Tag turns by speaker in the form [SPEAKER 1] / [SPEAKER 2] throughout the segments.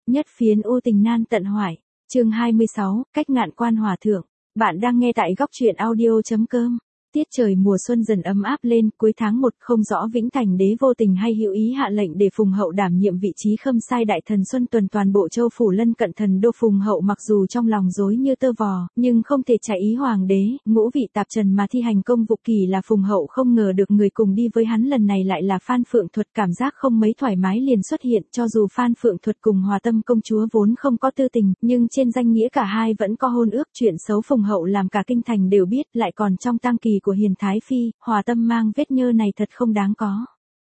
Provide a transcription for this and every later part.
[SPEAKER 1] Nhất phiến u tình nan tận hoại. Chương 26, cách ngạn quan hòa thượng. Bạn đang nghe tại góc truyện audio.com. Tiết trời mùa xuân dần ấm áp lên, cuối tháng 1 không rõ Vĩnh Thành Đế vô tình hay hữu ý hạ lệnh để Phùng Hậu đảm nhiệm vị trí khâm sai đại thần Xuân Tuần toàn bộ châu phủ lân cận. Thần đô Phùng Hậu mặc dù trong lòng rối như tơ vò, nhưng không thể trái ý hoàng đế, ngũ vị tạp trần mà thi hành công vụ. Kỳ là Phùng Hậu không ngờ được người cùng đi với hắn lần này lại là Phan Phượng Thuật, cảm giác không mấy thoải mái liền xuất hiện. Cho dù Phan Phượng Thuật cùng Hòa Tâm công chúa vốn không có tư tình, nhưng trên danh nghĩa cả hai vẫn có hôn ước. Chuyện xấu Phùng Hậu làm cả kinh thành đều biết, lại còn trong tang kỳ của Hiền Thái Phi, Hòa Tâm mang vết nhơ này thật không đáng có.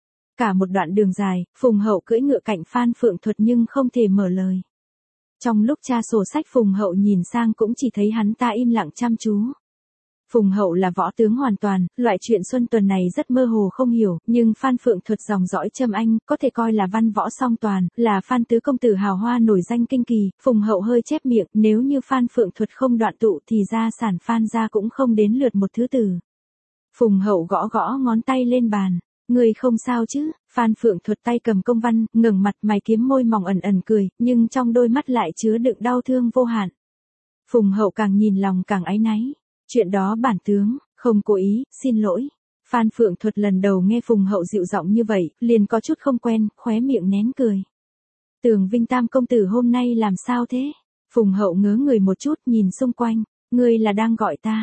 [SPEAKER 1] Cả một đoạn đường dài, Phùng Hậu cưỡi ngựa cạnh Phan Phượng Thuật nhưng không thể mở lời. Trong lúc tra sổ sách Phùng Hậu nhìn sang cũng chỉ thấy hắn ta im lặng chăm chú. Phùng Hậu là võ tướng hoàn toàn, loại chuyện Xuân Tuần này rất mơ hồ không hiểu, nhưng Phan Phượng Thuật dòng dõi Trâm Anh, có thể coi là văn võ song toàn, là Phan tứ công tử hào hoa nổi danh kinh kỳ. Phùng Hậu hơi chép miệng, nếu như Phan Phượng Thuật không đoạn tụ thì gia sản Phan gia cũng không đến lượt một thứ tử. Phùng Hậu gõ gõ ngón tay lên bàn. Người không sao chứ? Phan Phượng Thuật tay cầm công văn, ngẩng mặt mày kiếm môi mỏng ẩn ẩn cười, nhưng trong đôi mắt lại chứa đựng đau thương vô hạn. Phùng Hậu càng nhìn lòng càng áy náy. Chuyện đó bản tướng, không cố ý, xin lỗi. Phan Phượng Thuật lần đầu nghe Phùng Hậu dịu giọng như vậy, liền có chút không quen, khóe miệng nén cười. Tường Vinh Tam công tử hôm nay làm sao thế? Phùng Hậu ngớ người một chút nhìn xung quanh, ngươi là đang gọi ta.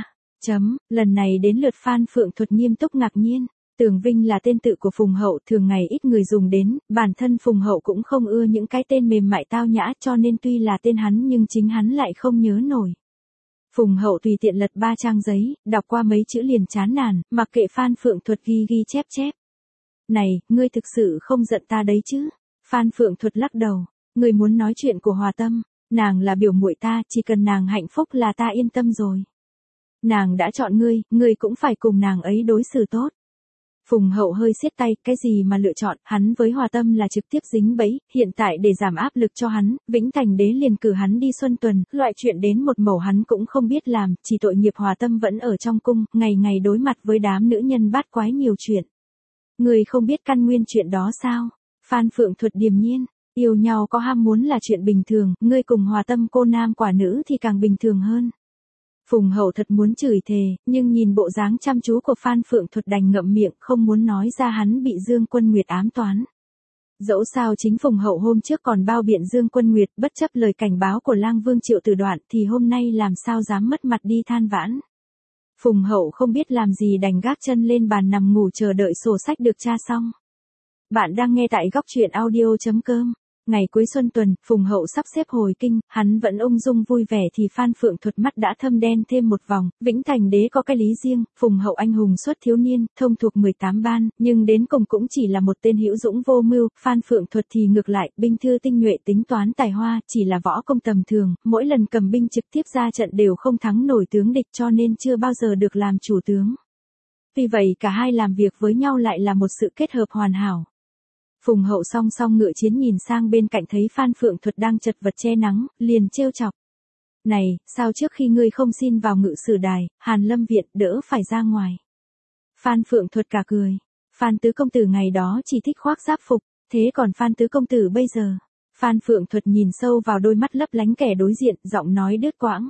[SPEAKER 1] Lần này đến lượt Phan Phượng Thuật nghiêm túc ngạc nhiên. Tường Vinh là tên tự của Phùng Hậu, thường ngày ít người dùng đến, bản thân Phùng Hậu cũng không ưa những cái tên mềm mại tao nhã, cho nên tuy là tên hắn nhưng chính hắn lại không nhớ nổi. Phùng Hậu tùy tiện lật 3 trang giấy, đọc qua mấy chữ liền chán nản, mặc kệ Phan Phượng Thuật ghi chép chép. Này, ngươi thực sự không giận ta đấy chứ? Phan Phượng Thuật lắc đầu, ngươi muốn nói chuyện của Hòa Tâm, nàng là biểu muội ta, chỉ cần nàng hạnh phúc là ta yên tâm rồi. Nàng đã chọn ngươi cũng phải cùng nàng ấy đối xử tốt. Phùng Hậu hơi siết tay, cái gì mà lựa chọn, hắn với Hòa Tâm là trực tiếp dính bẫy, hiện tại để giảm áp lực cho hắn, Vĩnh Thành Đế liền cử hắn đi Xuân Tuần, loại chuyện đến một mẩu hắn cũng không biết làm, chỉ tội nghiệp Hòa Tâm vẫn ở trong cung, ngày ngày đối mặt với đám nữ nhân bát quái nhiều chuyện. Người không biết căn nguyên chuyện đó sao? Phan Phượng Thuật điềm nhiên, yêu nhau có ham muốn là chuyện bình thường, ngươi cùng Hòa Tâm cô nam quả nữ thì càng bình thường hơn. Phùng Hậu thật muốn chửi thề, nhưng nhìn bộ dáng chăm chú của Phan Phượng Thuật đành ngậm miệng không muốn nói ra hắn bị Dương Quân Nguyệt ám toán. Dẫu sao chính Phùng Hậu hôm trước còn bao biện Dương Quân Nguyệt, bất chấp lời cảnh báo của Lang Vương Triệu Tử Đoạn thì hôm nay làm sao dám mất mặt đi than vãn. Phùng Hậu không biết làm gì đành gác chân lên bàn nằm ngủ chờ đợi sổ sách được tra xong. Bạn đang nghe tại góc truyện audio.com. Ngày cuối Xuân Tuần, Phùng Hậu sắp xếp hồi kinh, hắn vẫn ung dung vui vẻ thì Phan Phượng Thuật mắt đã thâm đen thêm một vòng. Vĩnh Thành Đế có cái lý riêng, Phùng Hậu anh hùng xuất thiếu niên, thông thuộc 18 ban, nhưng đến cùng cũng chỉ là một tên hữu dũng vô mưu. Phan Phượng Thuật thì ngược lại, binh thư tinh nhuệ tính toán tài hoa, chỉ là võ công tầm thường, mỗi lần cầm binh trực tiếp ra trận đều không thắng nổi tướng địch cho nên chưa bao giờ được làm chủ tướng. Vì vậy cả hai làm việc với nhau lại là một sự kết hợp hoàn hảo. Phùng Hậu song song ngựa chiến nhìn sang bên cạnh thấy Phan Phượng Thuật đang chật vật che nắng, liền trêu chọc. Này, sao trước khi ngươi không xin vào ngự sử đài, Hàn Lâm Viện đỡ phải ra ngoài. Phan Phượng Thuật cả cười. Phan tứ công tử ngày đó chỉ thích khoác giáp phục, thế còn Phan tứ công tử bây giờ. Phan Phượng Thuật nhìn sâu vào đôi mắt lấp lánh kẻ đối diện, giọng nói đứt quãng.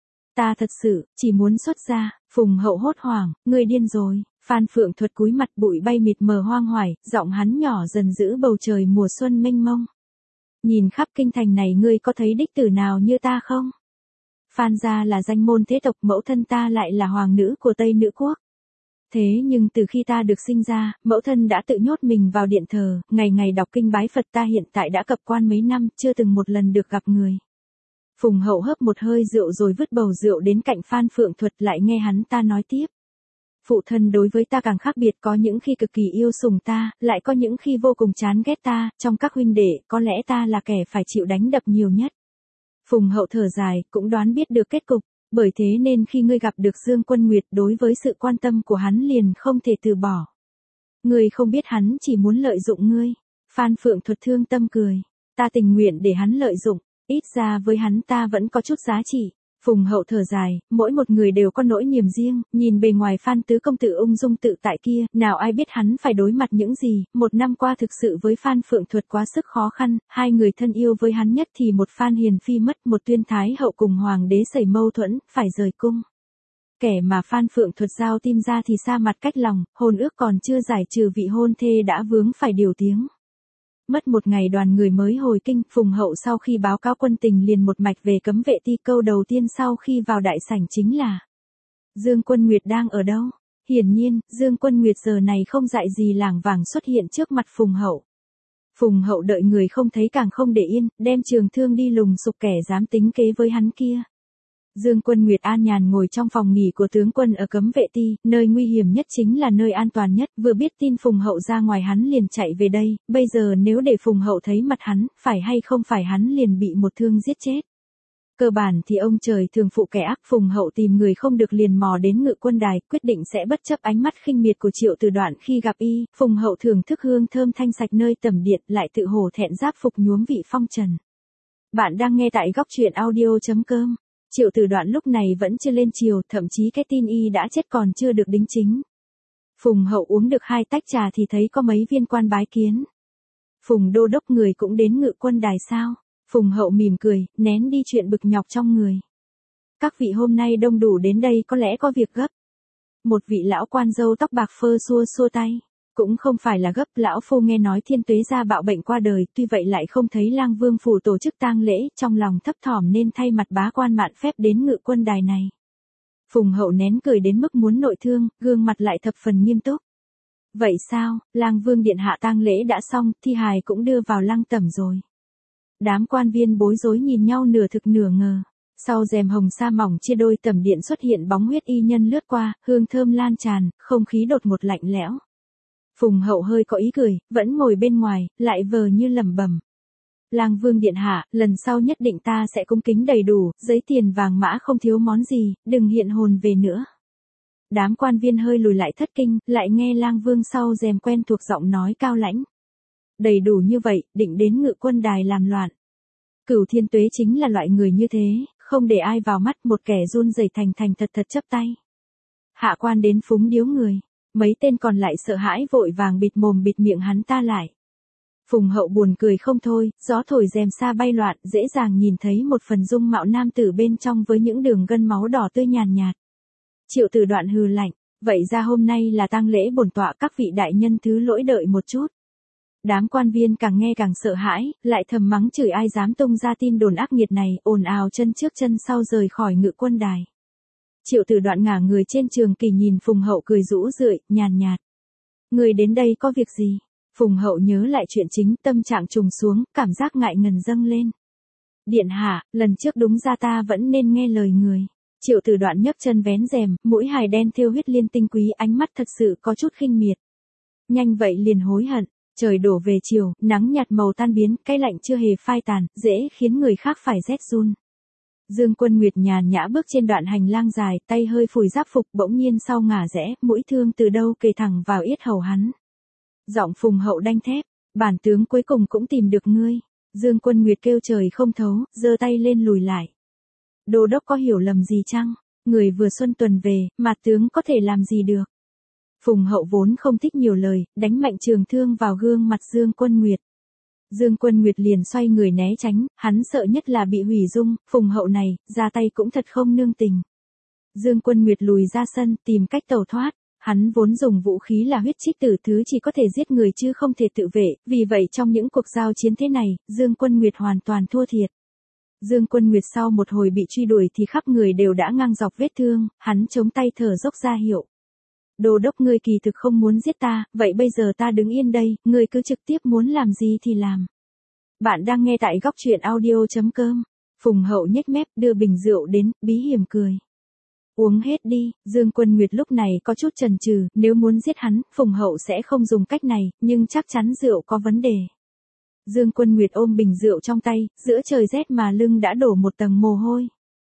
[SPEAKER 1] Ta thật sự, chỉ muốn xuất ra. Phùng Hậu hốt hoảng, ngươi điên rồi. Phan Phượng Thuật cúi mặt bụi bay mịt mờ hoang hoài, giọng hắn nhỏ dần giữ bầu trời mùa xuân mênh mông. Nhìn khắp kinh thành này ngươi có thấy đích tử nào như ta không? Phan gia là danh môn thế tộc, mẫu thân ta lại là hoàng nữ của Tây Nữ Quốc. Thế nhưng từ khi ta được sinh ra, mẫu thân đã tự nhốt mình vào điện thờ, ngày ngày đọc kinh bái Phật. Ta hiện tại đã cập quan mấy năm, chưa từng một lần được gặp người. Phùng Hậu hớp một hơi rượu rồi vứt bầu rượu đến cạnh Phan Phượng Thuật, lại nghe hắn ta nói tiếp. Phụ thân đối với ta càng khác biệt, có những khi cực kỳ yêu sủng ta, lại có những khi vô cùng chán ghét ta, trong các huynh đệ, có lẽ ta là kẻ phải chịu đánh đập nhiều nhất. Phùng Hậu thở dài, cũng đoán biết được kết cục, bởi thế nên khi ngươi gặp được Dương Quân Nguyệt, đối với sự quan tâm của hắn liền không thể từ bỏ. Ngươi không biết hắn chỉ muốn lợi dụng ngươi. Phan Phượng Thuật thương tâm cười. Ta tình nguyện để hắn lợi dụng, ít ra với hắn ta vẫn có chút giá trị. Phùng Hậu thở dài, mỗi một người đều có nỗi niềm riêng, nhìn bề ngoài Phan tứ công tử ung dung tự tại kia, nào ai biết hắn phải đối mặt những gì, một năm qua thực sự với Phan Phượng Thuật quá sức khó khăn, hai người thân yêu với hắn nhất thì một Phan Hiền Phi mất, một Tuyên Thái Hậu cùng Hoàng đế xảy mâu thuẫn, phải rời cung. Kẻ mà Phan Phượng Thuật giao tim ra thì xa mặt cách lòng, hôn ước còn chưa giải trừ vị hôn thê đã vướng phải điều tiếng. Mất một ngày đoàn người mới hồi kinh, Phùng Hậu sau khi báo cáo quân tình liền một mạch về Cấm Vệ Ti. Câu đầu tiên sau khi vào đại sảnh chính là: Dương Quân Nguyệt đang ở đâu? Hiển nhiên, Dương Quân Nguyệt giờ này không dại gì lảng vảng xuất hiện trước mặt Phùng Hậu. Phùng Hậu đợi người không thấy càng không để yên, đem trường thương đi lùng sục kẻ dám tính kế với hắn kia. Dương Quân Nguyệt an nhàn ngồi trong phòng nghỉ của tướng quân ở Cấm Vệ Ti, nơi nguy hiểm nhất chính là nơi an toàn nhất, vừa biết tin Phùng Hậu ra ngoài hắn liền chạy về đây, bây giờ nếu để Phùng Hậu thấy mặt hắn, phải hay không phải hắn liền bị một thương giết chết. Cơ bản thì ông trời thường phụ kẻ ác, Phùng Hậu tìm người không được liền mò đến Ngự Quân Đài, quyết định sẽ bất chấp ánh mắt khinh miệt của Triệu Từ Đoạn khi gặp y, Phùng Hậu thưởng thức hương thơm thanh sạch nơi tẩm điện, lại tự hổ thẹn giáp phục nhuốm vị phong trần. Bạn đang nghe tại góc truyện audio.com. Triệu Từ Đoạn lúc này vẫn chưa lên chiều, thậm chí cái tin y đã chết còn chưa được đính chính. Phùng Hậu uống được 2 tách trà thì thấy có mấy viên quan bái kiến. Phùng đô đốc người cũng đến Ngự Quân Đài sao? Phùng Hậu mỉm cười, nén đi chuyện bực nhọc trong người. Các vị hôm nay đông đủ đến đây có lẽ có việc gấp. Một vị lão quan râu tóc bạc phơ xua xua tay. Cũng không phải là gấp, lão phu nghe nói Thiên Tuế gia bạo bệnh qua đời, tuy vậy lại không thấy Lang Vương phủ tổ chức tang lễ, trong lòng thấp thỏm nên thay mặt bá quan mạn phép đến Ngự Quân Đài này. Phùng Hậu nén cười đến mức muốn nội thương, gương mặt lại thập phần nghiêm túc. Vậy sao, Lang Vương điện hạ tang lễ đã xong, thi hài cũng đưa vào lăng tẩm rồi. Đám quan viên bối rối nhìn nhau nửa thực nửa ngờ. Sau rèm hồng sa mỏng chia đôi tẩm điện xuất hiện bóng huyết y nhân lướt qua, hương thơm lan tràn, không khí đột ngột lạnh lẽo. Phùng Hậu hơi có ý cười, vẫn ngồi bên ngoài, lại vờ như lẩm bẩm. Lang Vương điện hạ, lần sau nhất định ta sẽ cung kính đầy đủ, giấy tiền vàng mã không thiếu món gì, đừng hiện hồn về nữa. Đám quan viên hơi lùi lại thất kinh, lại nghe Lang Vương sau rèm quen thuộc giọng nói cao lãnh. Đầy đủ như vậy, định đến Ngự Quân Đài làm loạn. Cửu Thiên Tuế chính là loại người như thế, không để ai vào mắt, một kẻ run rẩy thành thật chấp tay. Hạ quan đến phúng điếu người. Mấy tên còn lại sợ hãi vội vàng bịt mồm bịt miệng hắn ta lại. Phùng Hậu buồn cười không thôi, gió thổi rèm sa bay loạn, dễ dàng nhìn thấy một phần dung mạo nam tử bên trong với những đường gân máu đỏ tươi nhàn nhạt. Triệu Từ Đoạn hừ lạnh, vậy ra hôm nay là tang lễ bổn tọa, các vị đại nhân thứ lỗi đợi một chút. Đám quan viên càng nghe càng sợ hãi, lại thầm mắng chửi ai dám tung ra tin đồn ác nghiệt này, ồn ào chân trước chân sau rời khỏi Ngự Quân Đài. Triệu Từ Đoạn ngả người trên trường kỷ nhìn Phùng Hậu cười rũ rượi, nhàn nhạt. Người đến đây có việc gì? Phùng Hậu nhớ lại chuyện chính, tâm trạng trùng xuống, cảm giác ngại ngần dâng lên. Điện hạ, lần trước đúng ra ta vẫn nên nghe lời người. Triệu Từ Đoạn nhấc chân vén rèm, mũi hài đen thêu huyết liên tinh quý, ánh mắt thật sự có chút khinh miệt. Nhanh vậy liền hối hận. Trời đổ về chiều, nắng nhạt màu tan biến, cái lạnh chưa hề phai tàn, dễ khiến người khác phải rét run. Dương Quân Nguyệt nhàn nhã bước trên đoạn hành lang dài, tay hơi phủi giáp phục, bỗng nhiên sau ngả rẽ, mũi thương từ đâu kề thẳng vào yết hầu hắn. Giọng Phùng Hậu đanh thép, bản tướng cuối cùng cũng tìm được ngươi. Dương Quân Nguyệt kêu trời không thấu, giơ tay lên lùi lại. Đô đốc có hiểu lầm gì chăng? Người vừa xuân tuần về, mà tướng có thể làm gì được? Phùng Hậu vốn không thích nhiều lời, đánh mạnh trường thương vào gương mặt Dương Quân Nguyệt. Dương Quân Nguyệt liền xoay người né tránh, hắn sợ nhất là bị hủy dung, Phùng Hậu này, ra tay cũng thật không nương tình. Dương Quân Nguyệt lùi ra sân, tìm cách tẩu thoát, hắn vốn dùng vũ khí là huyết trích tử, thứ chỉ có thể giết người chứ không thể tự vệ, vì vậy trong những cuộc giao chiến thế này, Dương Quân Nguyệt hoàn toàn thua thiệt. Dương Quân Nguyệt sau một hồi bị truy đuổi thì khắp người đều đã ngang dọc vết thương, hắn chống tay thở dốc ra hiệu. Đô đốc ngươi kỳ thực không muốn giết ta, vậy bây giờ ta đứng yên đây, ngươi cứ trực tiếp muốn làm gì thì làm. Bạn đang nghe tại góc truyện audio.com. Phùng Hậu nhếch mép đưa bình rượu đến, bí hiểm cười. Uống hết đi, Dương Quân Nguyệt lúc này có chút chần chừ, nếu muốn giết hắn, Phùng Hậu sẽ không dùng cách này, nhưng chắc chắn rượu có vấn đề. Dương Quân Nguyệt ôm bình rượu trong tay, giữa trời rét mà lưng đã đổ một tầng mồ hôi.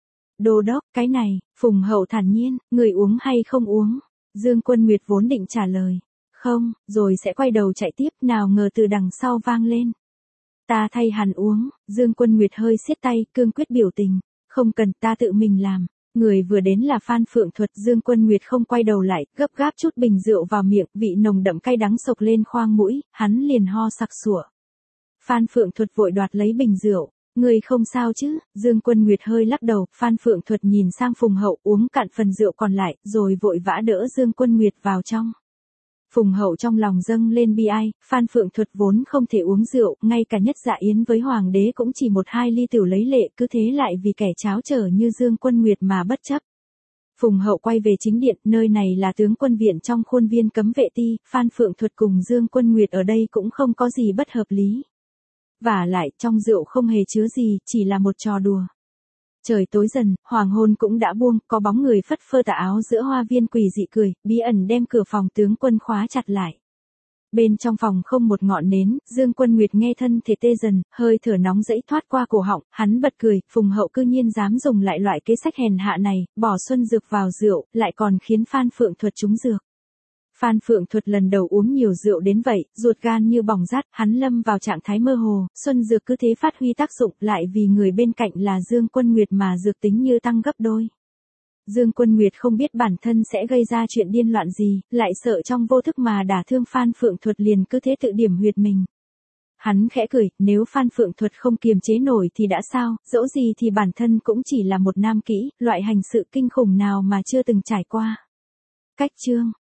[SPEAKER 1] Đô đốc, cái này, Phùng Hậu thản nhiên, người uống hay không uống? Dương Quân Nguyệt vốn định trả lời, không, rồi sẽ quay đầu chạy tiếp, nào ngờ từ đằng sau vang lên. Ta thay hắn uống, Dương Quân Nguyệt hơi siết tay, cương quyết biểu tình, Không cần, ta tự mình làm. Người vừa đến là Phan Phượng Thuật. Dương Quân Nguyệt không quay đầu lại, gấp gáp chút bình rượu vào miệng, vị nồng đậm cay đắng sộc lên khoang mũi, hắn liền ho sặc sụa. Phan Phượng Thuật vội đoạt lấy bình rượu. Người không sao chứ? Dương Quân Nguyệt hơi lắc đầu. Phan Phượng Thuật nhìn sang Phùng Hậu uống cạn phần rượu còn lại, rồi vội vã đỡ Dương Quân Nguyệt vào trong. Phùng Hậu trong lòng dâng lên bi ai, Phan Phượng Thuật vốn không thể uống rượu, ngay cả nhất dạ yến với hoàng đế cũng chỉ 1-2 ly tiểu lấy lệ, cứ thế lại vì kẻ cháo trở như Dương Quân Nguyệt mà bất chấp. Phùng Hậu quay về chính điện, nơi này là tướng quân viện trong khuôn viên cấm vệ ti, Phan Phượng Thuật cùng Dương Quân Nguyệt ở đây cũng không có gì bất hợp lý. Vả lại, trong rượu không hề chứa gì, chỉ là một trò đùa. Trời tối dần, hoàng hôn cũng đã buông, có bóng người phất phơ tà áo giữa hoa viên quỷ dị cười, bí ẩn đem cửa phòng tướng quân khóa chặt lại. Bên trong phòng không một ngọn nến, Dương Quân Nguyệt nghe thân thể tê dần, hơi thở nóng dẫy thoát qua cổ họng, hắn bật cười, Phùng Hậu cư nhiên dám dùng lại loại kế sách hèn hạ này, bỏ xuân dược vào rượu, lại còn khiến Phan Phượng Thuật trúng dược. Phan Phượng Thuật lần đầu uống nhiều rượu đến vậy, ruột gan như bỏng rát, hắn lâm vào trạng thái mơ hồ, xuân dược cứ thế phát huy tác dụng, lại vì người bên cạnh là Dương Quân Nguyệt mà dược tính như tăng gấp đôi. Dương Quân Nguyệt không biết bản thân sẽ gây ra chuyện điên loạn gì, lại sợ trong vô thức mà đả thương Phan Phượng Thuật liền cứ thế tự điểm huyệt mình. Hắn khẽ cười, nếu Phan Phượng Thuật không kiềm chế nổi thì đã sao, dẫu gì thì bản thân cũng chỉ là một nam kỹ, loại hành sự kinh khủng nào mà chưa từng trải qua. Cách chương